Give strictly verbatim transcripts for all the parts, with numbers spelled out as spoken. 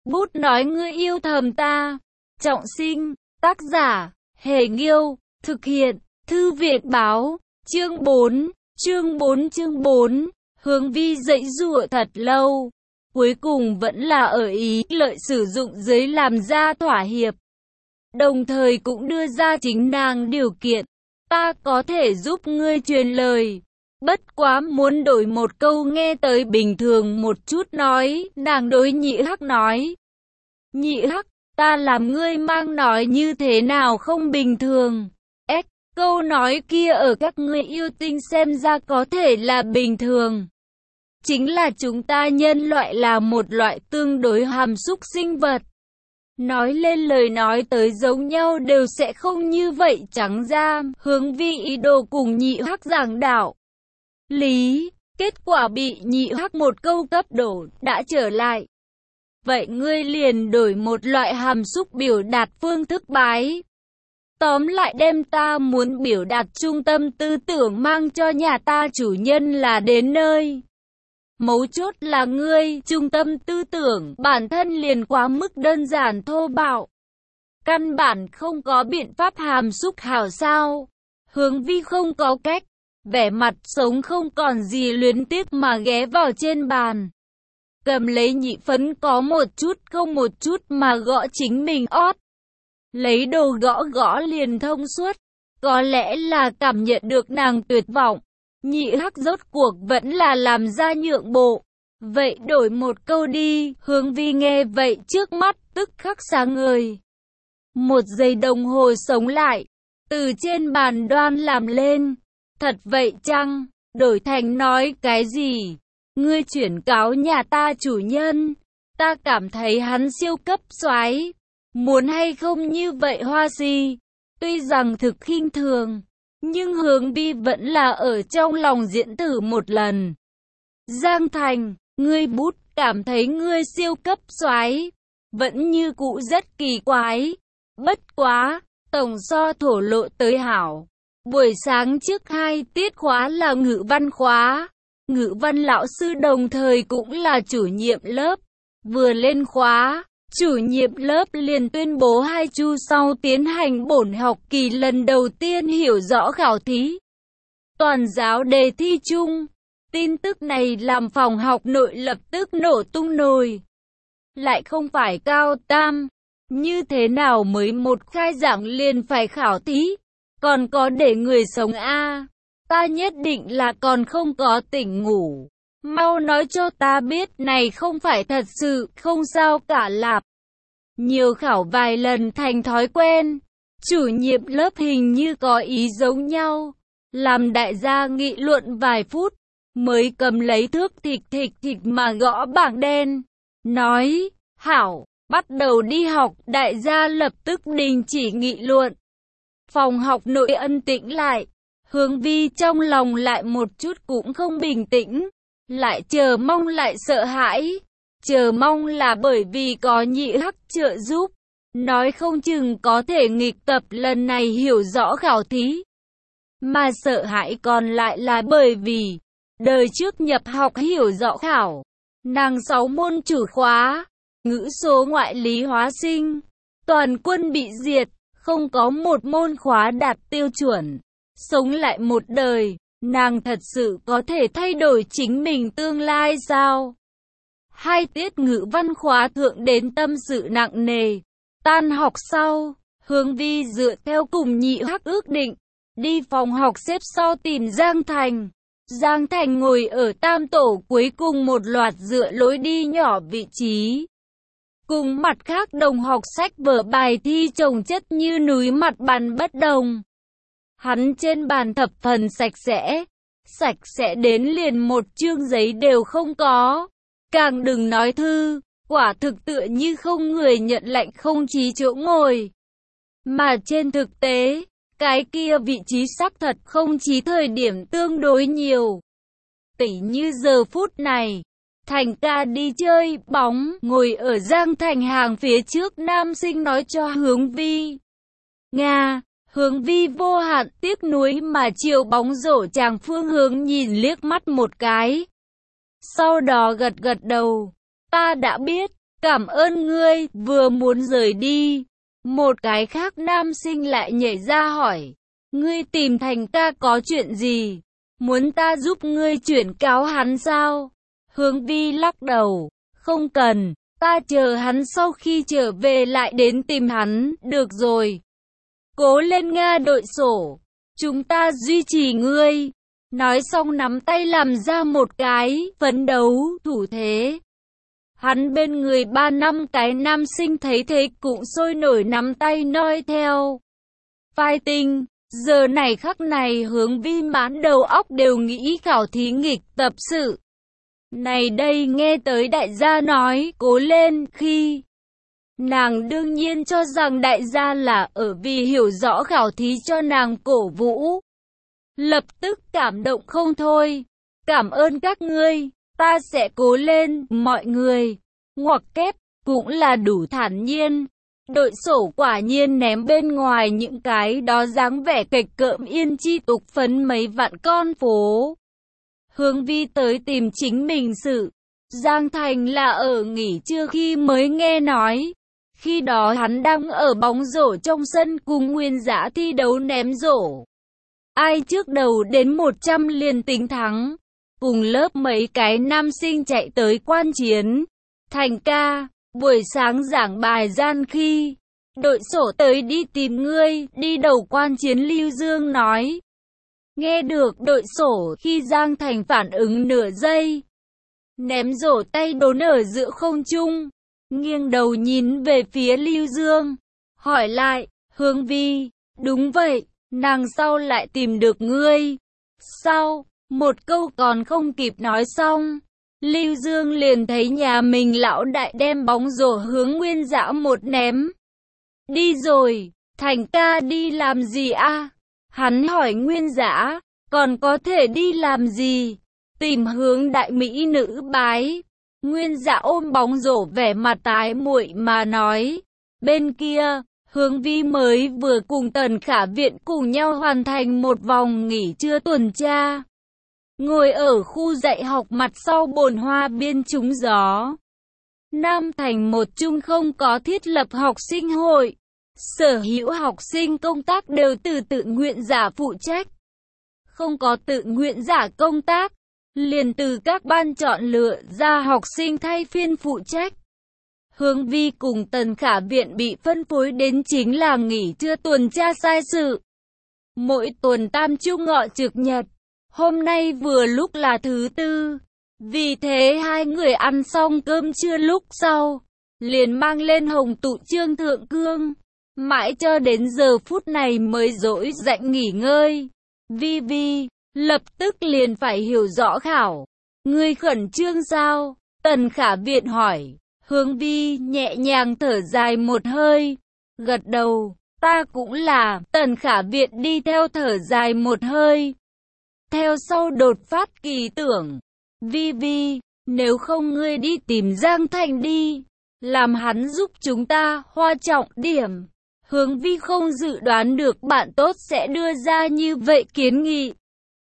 Bút nói ngươi yêu thầm ta. Trọng sinh, tác giả, Hề Nghiêu, thực hiện, Thư viện báo, chương bốn, chương bốn chương bốn, Hướng Vi giãy giụa thật lâu, cuối cùng vẫn là ở ý lợi sử dụng dưới làm ra thỏa hiệp. Đồng thời cũng đưa ra chính nàng điều kiện, ta có thể giúp ngươi truyền lời. Bất quá muốn đổi một câu nghe tới bình thường một chút nói, nàng đối Nhị Hắc nói. Nhị Hắc, ta làm ngươi mang nói như thế nào không bình thường. S, câu nói kia ở các ngươi yêu tinh xem ra có thể là bình thường. Chính là chúng ta nhân loại là một loại tương đối hàm xúc sinh vật. Nói lên lời nói tới giống nhau đều sẽ không như vậy trắng ra, Hướng Vi ý đồ cùng Nhị Hắc giảng đạo lý, kết quả bị Nhị Hắc một câu cấp đổ, đã trở lại. Vậy ngươi liền đổi một loại hàm xúc biểu đạt phương thức bái. Tóm lại đem ta muốn biểu đạt trung tâm tư tưởng mang cho nhà ta chủ nhân là đến nơi. Mấu chốt là ngươi, trung tâm tư tưởng, bản thân liền quá mức đơn giản thô bạo. Căn bản không có biện pháp hàm xúc hảo sao. Hướng Vi không có cách, vẻ mặt sống không còn gì luyến tiếc mà ghé vào trên bàn. Cầm lấy nhị phấn có một chút không một chút mà gõ chính mình ót. Lấy đồ gõ gõ liền thông suốt. Có lẽ là cảm nhận được nàng tuyệt vọng. Nhị Hắc rốt cuộc vẫn là làm ra nhượng bộ. Vậy đổi một câu đi, Hướng Vi nghe vậy trước mắt tức khắc sáng ngời. Một giây đồng hồ sống lại, từ trên bàn đoan làm lên. Thật vậy chăng, đổi thành nói cái gì? Ngươi chuyển cáo nhà ta chủ nhân, ta cảm thấy hắn siêu cấp soái, muốn hay không như vậy Hoa Si? Tuy rằng thực khinh thường, nhưng Hướng Vi vẫn là ở trong lòng diễn thử một lần. Giang Thành, ngươi bút cảm thấy ngươi siêu cấp soái, vẫn như cũ rất kỳ quái. Bất quá, tổng so thổ lộ tới hảo. Buổi sáng trước hai tiết khóa là ngữ văn khóa. Ngữ văn lão sư đồng thời cũng là chủ nhiệm lớp. Vừa lên khóa, chủ nhiệm lớp liền tuyên bố hai chu sau tiến hành bổn học kỳ lần đầu tiên hiểu rõ khảo thí. Toàn giáo đề thi chung. Tin tức này làm phòng học nội lập tức nổ tung nồi. Lại không phải cao tam. Như thế nào mới một khai giảng liền phải khảo thí? Còn có để người sống a à? Ta nhất định là còn không có tỉnh ngủ. Mau nói cho ta biết này không phải thật sự, không sao cả lạp. Nhiều khảo vài lần thành thói quen. Chủ nhiệm lớp hình như có ý giống nhau. Làm đại gia nghị luận vài phút, mới cầm lấy thước thịch thịch thịch mà gõ bảng đen. Nói, hảo, bắt đầu đi học, đại gia lập tức đình chỉ nghị luận. Phòng học nội ân tĩnh lại. Hướng Vi trong lòng lại một chút cũng không bình tĩnh, lại chờ mong lại sợ hãi. Chờ mong là bởi vì có Nhị Hắc trợ giúp, nói không chừng có thể nghịch tập lần này hiểu rõ khảo thí. Mà sợ hãi còn lại là bởi vì đời trước nhập học hiểu rõ khảo, nàng sáu môn chủ khóa, ngữ số ngoại lý hóa sinh, toàn quân bị diệt, không có một môn khóa đạt tiêu chuẩn. Sống lại một đời, nàng thật sự có thể thay đổi chính mình tương lai sao? Hai tiết ngữ văn khóa thượng đến tâm sự nặng nề. Tan học sau, Hướng Vi dựa theo cùng Nhị Hắc ước định, đi phòng học xếp sau tìm Giang Thành. Giang Thành ngồi ở tam tổ cuối cùng một loạt dựa lối đi nhỏ vị trí. Cùng mặt khác đồng học sách vở bài thi chồng chất như núi mặt bàn bất đồng. Hắn trên bàn thập phần sạch sẽ, sạch sẽ đến liền một chương giấy đều không có. Càng đừng nói thư, quả thực tựa như không người nhận lệnh không chí chỗ ngồi. Mà trên thực tế, cái kia vị trí xác thật không chí thời điểm tương đối nhiều. Tỉ như giờ phút này, Thành ca đi chơi bóng, ngồi ở Giang Thành hàng phía trước nam sinh nói cho Hướng Vi. Nga, Hướng Vi vô hạn tiếc nuối mà chiều bóng rổ chàng phương hướng nhìn liếc mắt một cái. Sau đó gật gật đầu, ta đã biết, Cảm ơn ngươi, vừa muốn rời đi. Một cái khác nam sinh lại nhảy ra hỏi, ngươi tìm Thành ca có chuyện gì? Muốn ta giúp ngươi chuyển cáo hắn sao? Hướng Vi lắc đầu, không cần, ta chờ hắn sau khi trở về lại đến tìm hắn, được rồi. Cố lên Nga đội sổ, chúng ta duy trì ngươi. Nói xong nắm tay làm ra một cái phấn đấu thủ thế. Hắn bên người ba năm cái nam sinh thấy thế cũng sôi nổi nắm tay noi theo. Fighting, giờ này khắc này Hướng Vi mãn đầu óc đều nghĩ khảo thí nghịch tập sự. Này đây nghe tới đại gia nói cố lên khi nàng đương nhiên cho rằng đại gia là ở vì hiểu rõ khảo thí cho nàng cổ vũ. Lập tức cảm động không thôi. Cảm ơn các ngươi, ta sẽ cố lên, mọi người. Ngoặc kép, cũng là đủ thản nhiên. Đội sổ quả nhiên ném bên ngoài những cái đó dáng vẻ kịch cợm yên chi tục phấn mấy vạn con phố. Hướng Vi tới tìm chính mình sự. Giang Thành là ở nghỉ trưa khi mới nghe nói. Khi đó hắn đang ở bóng rổ trong sân cùng Nguyên Dã thi đấu ném rổ. Ai trước đầu đến một trăm liền tính thắng. Cùng lớp mấy cái nam sinh chạy tới quan chiến. Thành ca, buổi sáng giảng bài gian khi đội sổ tới đi tìm ngươi, đi đầu quan chiến Lưu Dương nói. Nghe được đội sổ khi Giang Thành phản ứng nửa giây. Ném rổ tay đốn ở giữa không trung. Nghiêng đầu nhìn về phía Lưu Dương. Hỏi lại, Hướng Vi, đúng vậy, nàng sau lại tìm được ngươi. Sau, một câu còn không kịp nói xong. Lưu Dương liền thấy nhà mình lão đại đem bóng rổ hướng Nguyên Dã một ném. Đi rồi, Thành ca đi làm gì a? Hắn hỏi Nguyên Dã, còn có thể đi làm gì? Tìm Hướng đại mỹ nữ bái. Nguyên Dã ôm bóng rổ vẻ mặt tái muội mà nói. Bên kia, Hướng Vi mới vừa cùng Tần Khả Viện cùng nhau hoàn thành một vòng nghỉ trưa tuần tra. Ngồi ở khu dạy học mặt sau bồn hoa biên trúng gió. Nam Thành một trung không có thiết lập học sinh hội. Sở hữu học sinh công tác đều từ tự nguyện giả phụ trách. Không có tự nguyện giả công tác, liền từ các ban chọn lựa ra học sinh thay phiên phụ trách. Hướng Vi cùng Tần Khả Viện bị phân phối đến chính là nghỉ trưa tuần tra sai sự. Mỗi tuần tam trung ngọ trực nhật. Hôm nay vừa lúc là thứ tư. Vì thế hai người ăn xong cơm trưa lúc sau, liền mang lên Hồng Tụ Trương Thượng Cương. Mãi cho đến giờ phút này mới dỗi rảnh nghỉ ngơi. Vi Vi, lập tức liền phải hiểu rõ khảo. Ngươi khẩn trương sao? Tần Khả Viện hỏi. Hướng Vi nhẹ nhàng thở dài một hơi. Gật đầu, ta cũng là. Tần Khả Viện đi theo thở dài một hơi. Theo sau đột phát kỳ tưởng. Vi Vi, nếu không ngươi đi tìm Giang Thành đi. Làm hắn giúp chúng ta hoa trọng điểm. Hướng Vi không dự đoán được bạn tốt sẽ đưa ra như vậy kiến nghị.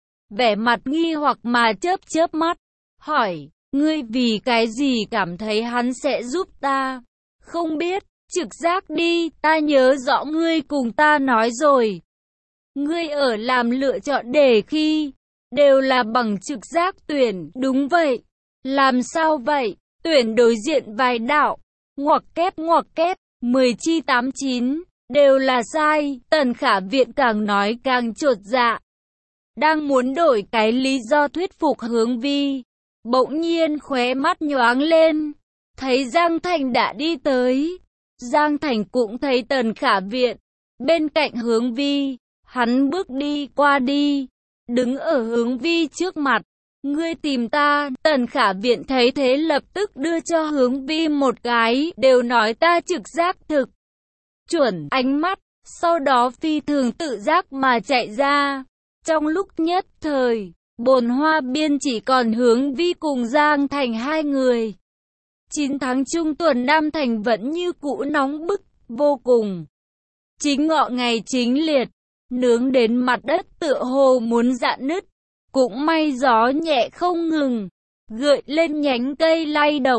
Vẻ mặt nghi hoặc mà chớp chớp mắt. Hỏi, ngươi vì cái gì cảm thấy hắn sẽ giúp ta? Không biết, trực giác đi, ta nhớ rõ ngươi cùng ta nói rồi. Ngươi ở làm lựa chọn đề khi, đều là bằng trực giác tuyển, đúng vậy. Làm sao vậy? Tuyển đối diện vài đạo, ngoặc kép ngoặc kép, mười chi tám chín, đều là sai. Tần Khả Viện càng nói càng chột dạ. Đang muốn đổi cái lý do thuyết phục Hướng Vi. Bỗng nhiên khóe mắt nhoáng lên. Thấy Giang Thành đã đi tới. Giang Thành cũng thấy Tần Khả Viện. Bên cạnh Hướng Vi, hắn bước đi qua đi. Đứng ở Hướng Vi trước mặt. Ngươi tìm ta. Tần Khả Viện thấy thế lập tức đưa cho Hướng Vi một cái. Đều nói ta trực giác thực chuẩn ánh mắt. Sau đó phi thường tự giác mà chạy ra. Trong lúc nhất thời, bồn hoa biên chỉ còn Hướng Vi cùng Giang Thành hai người. chín tháng trung tuần Nam Thành vẫn như cũ nóng bức, vô cùng. Chính ngọ ngày chính liệt, nướng đến mặt đất tựa hồ muốn rạn nứt. Cũng may gió nhẹ không ngừng, gợi lên nhánh cây lay động,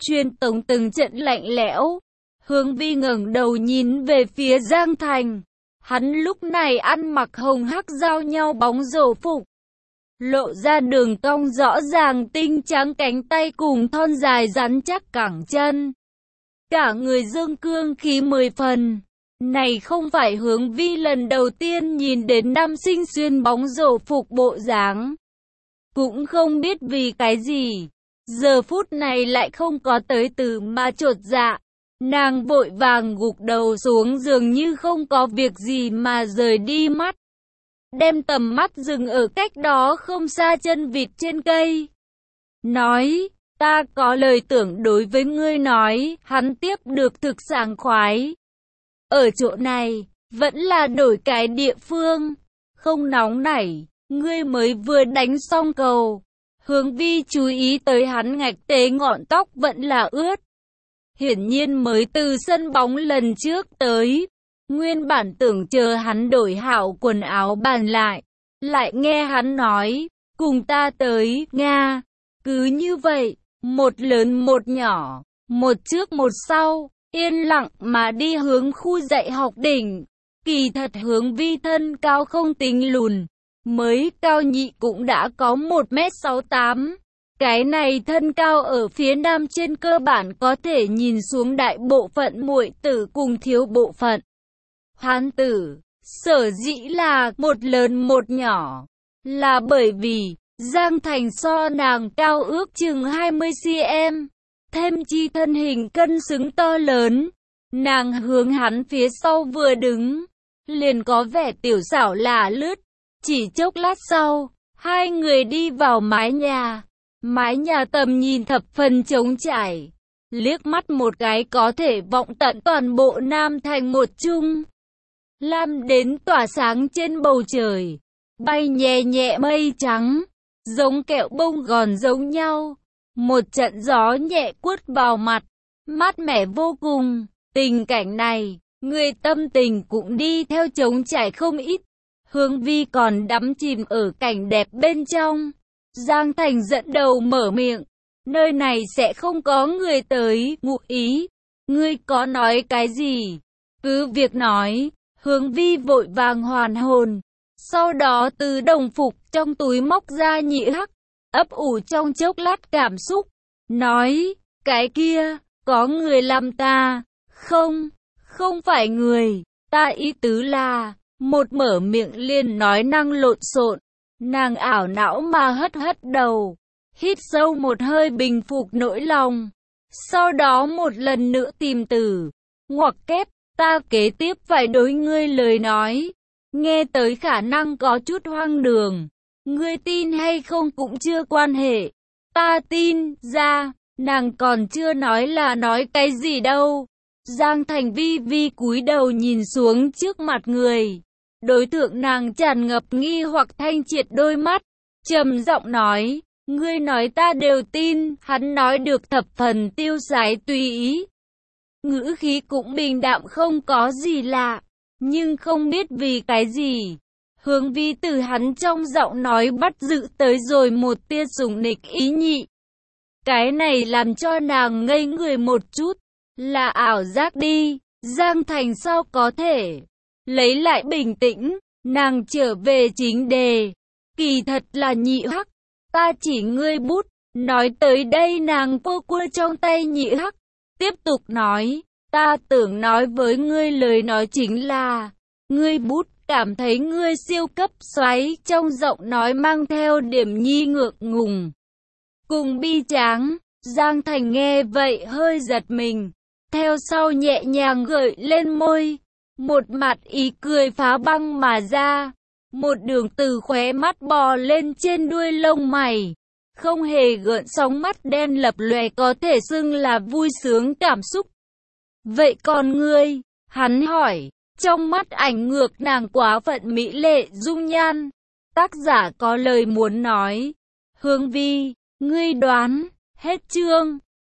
truyền tống từng trận lạnh lẽo. Hướng Vi ngẩng đầu nhìn về phía Giang Thành. Hắn lúc này ăn mặc hồng hắc giao nhau bóng rổ phục, lộ ra đường cong rõ ràng tinh trắng cánh tay cùng thon dài rắn chắc cẳng chân. Cả người dương cương khí mười phần. Này không phải Hướng Vi lần đầu tiên nhìn đến nam sinh xuyên bóng rổ phục bộ dáng. Cũng không biết vì cái gì, giờ phút này lại không có tới từ mà chột dạ. Nàng vội vàng gục đầu xuống giường như không có việc gì mà rời đi mắt. Đem tầm mắt dừng ở cách đó không xa chân vịt trên cây. Nói, ta có lời tưởng đối với ngươi nói, hắn tiếp được thực sảng khoái. Ở chỗ này, vẫn là đổi cái địa phương, không nóng nảy, ngươi mới vừa đánh xong cầu. Hướng Vi chú ý tới hắn ngạch tế ngọn tóc vẫn là ướt. Hiển nhiên mới từ sân bóng lần trước tới. Nguyên bản tưởng chờ hắn đổi hảo quần áo bàn lại. Lại nghe hắn nói, cùng ta tới, Nga. Cứ như vậy, một lớn một nhỏ, một trước một sau, yên lặng mà đi hướng khu dạy học đỉnh. Kỳ thật Hướng Vi thân cao không tính lùn, mới cao nhị cũng đã có một mét sáu tám. Cái này thân cao ở phía nam trên cơ bản có thể nhìn xuống đại bộ phận muội tử cùng thiếu bộ phận hán tử. Sở dĩ là một lớn một nhỏ, là bởi vì Giang Thành so nàng cao ước chừng hai mươi xăng-ti-mét, thêm chi thân hình cân xứng to lớn. Nàng hướng hắn phía sau vừa đứng, liền có vẻ tiểu xảo lả lướt. Chỉ chốc lát sau, hai người đi vào mái nhà. Mái nhà tầm nhìn thập phần trống trải, liếc mắt một cái có thể vọng tận toàn bộ Nam Thành một chung. Lam đến tỏa sáng trên bầu trời, bay nhẹ nhẹ mây trắng, giống kẹo bông gòn giống nhau. Một trận gió nhẹ quất vào mặt, mát mẻ vô cùng. Tình cảnh này, người tâm tình cũng đi theo trống trải không ít. Hướng Vi còn đắm chìm ở cảnh đẹp bên trong. Giang Thành dẫn đầu mở miệng, nơi này sẽ không có người tới, ngụ ý. Ngươi có nói cái gì? Cứ việc nói. Hướng Vi vội vàng hoàn hồn. Sau đó từ đồng phục trong túi móc ra nhị hắc, ấp ủ trong chốc lát cảm xúc. Nói, cái kia, có người làm ta. Không, không phải người. Ta ý tứ là, một mở miệng liền nói năng lộn xộn. Nàng ảo não mà hất hất đầu, hít sâu một hơi bình phục nỗi lòng. Sau đó một lần nữa tìm từ, ngoặc kép, ta kế tiếp phải đối ngươi lời nói. Nghe tới khả năng có chút hoang đường. Ngươi tin hay không cũng chưa quan hệ. Ta tin, ra, nàng còn chưa nói là nói cái gì đâu. Giang Thành vi vi cúi đầu nhìn xuống trước mặt người. Đối tượng nàng tràn ngập nghi hoặc thanh triệt đôi mắt, trầm giọng nói, ngươi nói ta đều tin. Hắn nói được thập phần tiêu sái tùy ý, ngữ khí cũng bình đạm không có gì lạ, nhưng không biết vì cái gì, Hướng Vi từ hắn trong giọng nói bắt giữ tới rồi một tia sủng nịch ý nhị. Cái này làm cho nàng ngây người một chút, là ảo giác đi. Giang Thành sao có thể? Lấy lại bình tĩnh, nàng trở về chính đề. Kỳ thật là nhị hắc, ta chỉ ngươi bút. Nói tới đây nàng vô quơ trong tay nhị hắc, tiếp tục nói, ta tưởng nói với ngươi lời nói chính là, ngươi bút cảm thấy ngươi siêu cấp xoáy. Trong giọng nói mang theo điểm nhi ngượng ngùng cùng bi tráng. Giang Thành nghe vậy hơi giật mình, theo sau nhẹ nhàng gợi lên môi. Một mặt ý cười phá băng mà ra, một đường từ khóe mắt bò lên trên đuôi lông mày, không hề gợn sóng mắt đen lập lòe có thể xưng là vui sướng cảm xúc. Vậy còn ngươi? Hắn hỏi, trong mắt ảnh ngược nàng quá phận mỹ lệ dung nhan. Tác giả có lời muốn nói. Hướng Vi, ngươi đoán, hết chương.